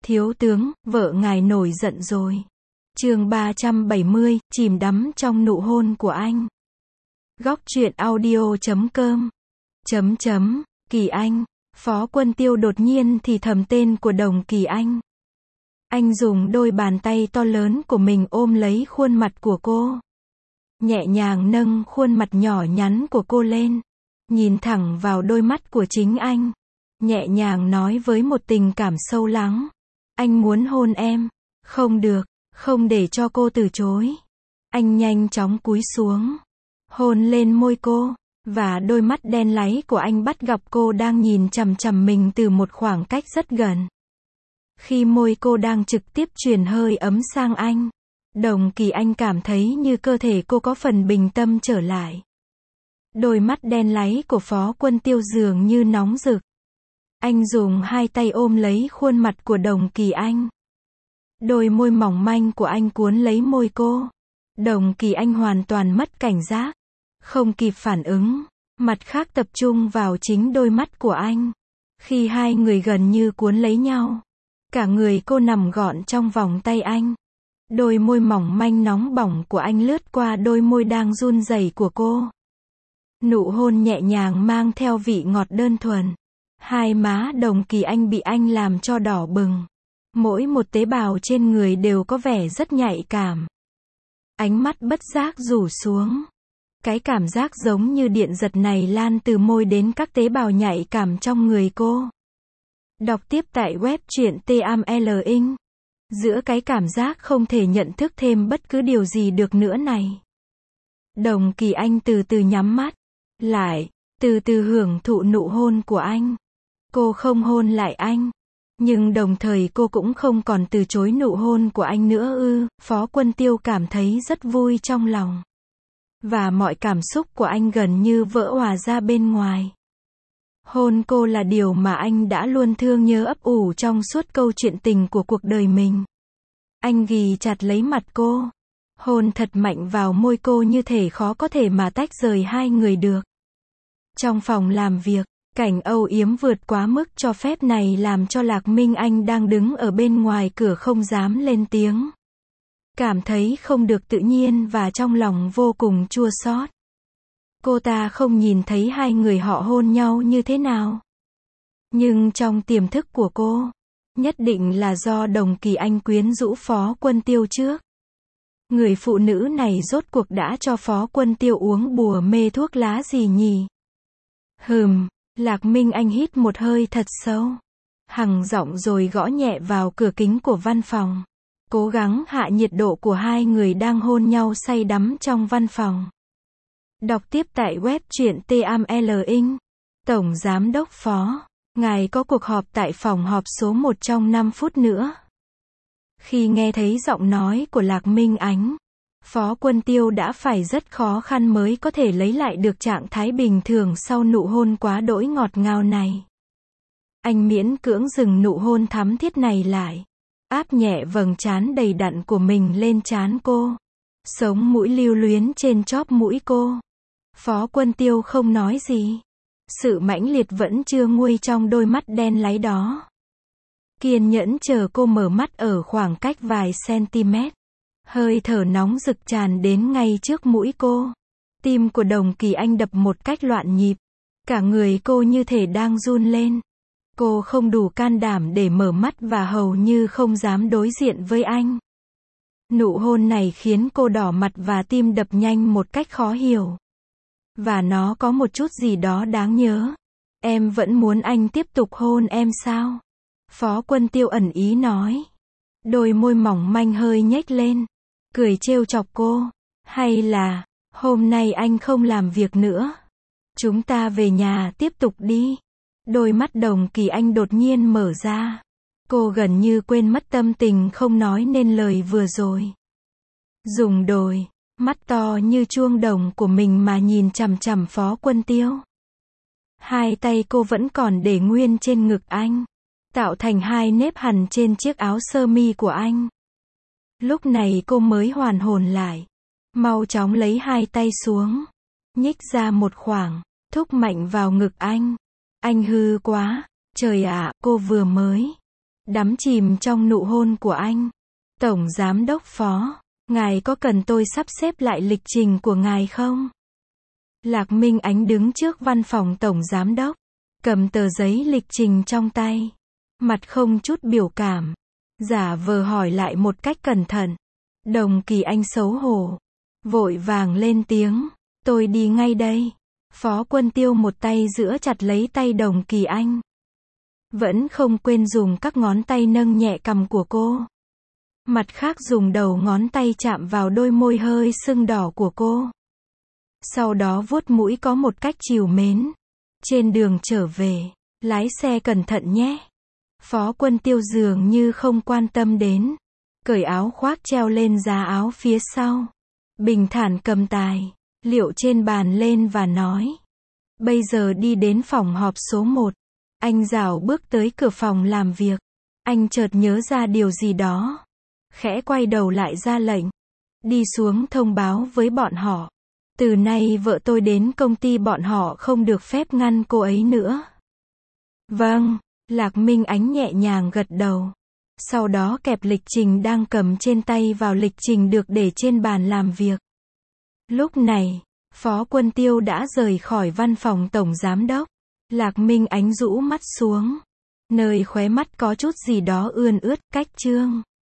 Thiếu tướng, vợ ngài nổi giận rồi. Chương 370, chìm đắm trong nụ hôn của anh. Góc truyện audio.com. Kỳ Anh. Phó Quân Tiêu đột nhiên thì thầm tên của Đồng Kỳ Anh. Anh dùng đôi bàn tay to lớn của mình ôm lấy khuôn mặt của cô. Nhẹ nhàng nâng khuôn mặt nhỏ nhắn của cô lên. Nhìn thẳng vào đôi mắt của chính anh. Nhẹ nhàng nói với một tình cảm sâu lắng. Anh muốn hôn em. Không được, không để cho cô từ chối. Anh nhanh chóng cúi xuống. Hôn lên môi cô. Và đôi mắt đen láy của anh bắt gặp cô đang nhìn chằm chằm mình từ một khoảng cách rất gần. Khi môi cô đang trực tiếp truyền hơi ấm sang anh, Đồng Kỳ Anh cảm thấy như cơ thể cô có phần bình tâm trở lại. Đôi mắt đen láy của Phó Quân Tiêu dường như nóng rực. Anh dùng hai tay ôm lấy khuôn mặt của Đồng Kỳ Anh. Đôi môi mỏng manh của anh cuốn lấy môi cô. Đồng Kỳ Anh hoàn toàn mất cảnh giác. Không kịp phản ứng. Mặt khác tập trung vào chính đôi mắt của anh. Khi hai người gần như cuốn lấy nhau. Cả người cô nằm gọn trong vòng tay anh. Đôi môi mỏng manh nóng bỏng của anh lướt qua đôi môi đang run rẩy của cô. Nụ hôn nhẹ nhàng mang theo vị ngọt đơn thuần. Hai má Đồng Kỳ Anh bị anh làm cho đỏ bừng. Mỗi một tế bào trên người đều có vẻ rất nhạy cảm. Ánh mắt bất giác rủ xuống. Cái cảm giác giống như điện giật này lan từ môi đến các tế bào nhạy cảm trong người cô. Đọc tiếp tại web truyện TMLing. Giữa cái cảm giác không thể nhận thức thêm bất cứ điều gì được nữa này. Đồng Kỳ Anh từ từ nhắm mắt. Lại, từ từ hưởng thụ nụ hôn của anh. Cô không hôn lại anh. Nhưng đồng thời cô cũng không còn từ chối nụ hôn của anh nữa Phó Quân Tiêu cảm thấy rất vui trong lòng. Và mọi cảm xúc của anh gần như vỡ òa ra bên ngoài. Hôn cô là điều mà anh đã luôn thương nhớ ấp ủ trong suốt câu chuyện tình của cuộc đời mình. Anh ghì chặt lấy mặt cô. Hôn thật mạnh vào môi cô như thể khó có thể mà tách rời hai người được. Trong phòng làm việc, cảnh âu yếm vượt quá mức cho phép này làm cho Lạc Minh Anh đang đứng ở bên ngoài cửa không dám lên tiếng. Cảm thấy không được tự nhiên và trong lòng vô cùng chua xót. Cô ta không nhìn thấy hai người họ hôn nhau như thế nào. Nhưng trong tiềm thức của cô, nhất định là do Đồng Kỳ Anh quyến rũ Phó Quân Tiêu trước. Người phụ nữ này rốt cuộc đã cho Phó Quân Tiêu uống bùa mê thuốc lá gì nhỉ? Lạc Minh Anh hít một hơi thật sâu. Hằng giọng rồi gõ nhẹ vào cửa kính của văn phòng. Cố gắng hạ nhiệt độ của hai người đang hôn nhau say đắm trong văn phòng. Đọc tiếp tại web truyện TMLing. Tổng Giám đốc Phó, ngài có cuộc họp tại phòng họp số 1 trong 5 phút nữa. Khi nghe thấy giọng nói của Lạc Minh Ánh, Phó Quân Tiêu đã phải rất khó khăn mới có thể lấy lại được trạng thái bình thường sau nụ hôn quá đỗi ngọt ngào này. Anh miễn cưỡng dừng nụ hôn thắm thiết này lại. Áp nhẹ vầng trán đầy đặn của mình lên trán cô. Sống mũi lưu luyến trên chóp mũi cô. Phó Quân Tiêu không nói gì. Sự mãnh liệt vẫn chưa nguôi trong đôi mắt đen láy đó. Kiên nhẫn chờ cô mở mắt ở khoảng cách vài cm. Hơi thở nóng rực tràn đến ngay trước mũi cô. Tim của Đồng Kỳ Anh đập một cách loạn nhịp. Cả người cô như thể đang run lên. Cô không đủ can đảm để mở mắt và hầu như không dám đối diện với anh. Nụ hôn này khiến cô đỏ mặt và tim đập nhanh một cách khó hiểu. Và nó có một chút gì đó đáng nhớ. Em vẫn muốn anh tiếp tục hôn em sao? Phó Quân Tiêu ẩn ý nói. Đôi môi mỏng manh hơi nhếch lên. Cười trêu chọc cô. Hay là, hôm nay anh không làm việc nữa. Chúng ta về nhà tiếp tục đi. Đôi mắt Đồng Kỳ Anh đột nhiên mở ra. Cô gần như quên mất tâm tình không nói nên lời vừa rồi. Dùng đôi mắt to như chuông đồng của mình mà nhìn chằm chằm Phó Quân Tiêu. Hai tay cô vẫn còn để nguyên trên ngực anh, tạo thành hai nếp hằn trên chiếc áo sơ mi của anh. Lúc này cô mới hoàn hồn lại. Mau chóng lấy hai tay xuống. Nhích ra một khoảng, thúc mạnh vào ngực anh. Anh hư quá. Trời ạ, cô vừa mới đắm chìm trong nụ hôn của anh. Tổng Giám đốc Phó, ngài có cần tôi sắp xếp lại lịch trình của ngài không? Lạc Minh Ánh đứng trước văn phòng Tổng Giám đốc, cầm tờ giấy lịch trình trong tay, mặt không chút biểu cảm, giả vờ hỏi lại một cách cẩn thận. Đồng Kỳ Anh xấu hổ, vội vàng lên tiếng, tôi đi ngay đây. Phó Quân Tiêu một tay giữ chặt lấy tay Đồng Kỳ Anh, vẫn không quên dùng các ngón tay nâng nhẹ cằm của cô. Mặt khác dùng đầu ngón tay chạm vào đôi môi hơi sưng đỏ của cô. Sau đó vuốt mũi có một cách trìu mến. Trên đường trở về, lái xe cẩn thận nhé. Phó Quân Tiêu dường như không quan tâm đến. Cởi áo khoác treo lên giá áo phía sau. Bình thản cầm tài liệu trên bàn lên và nói. Bây giờ đi đến phòng họp số 1. Anh rảo bước tới cửa phòng làm việc. Anh chợt nhớ ra điều gì đó. Khẽ quay đầu lại ra lệnh. Đi xuống thông báo với bọn họ. Từ nay vợ tôi đến công ty bọn họ không được phép ngăn cô ấy nữa. Vâng, Lạc Minh Ánh nhẹ nhàng gật đầu. Sau đó kẹp lịch trình đang cầm trên tay vào lịch trình được để trên bàn làm việc. Lúc này, Phó Quân Tiêu đã rời khỏi văn phòng Tổng Giám đốc. Lạc Minh Ánh rũ mắt xuống. Nơi khóe mắt có chút gì đó ươn ướt, cách chương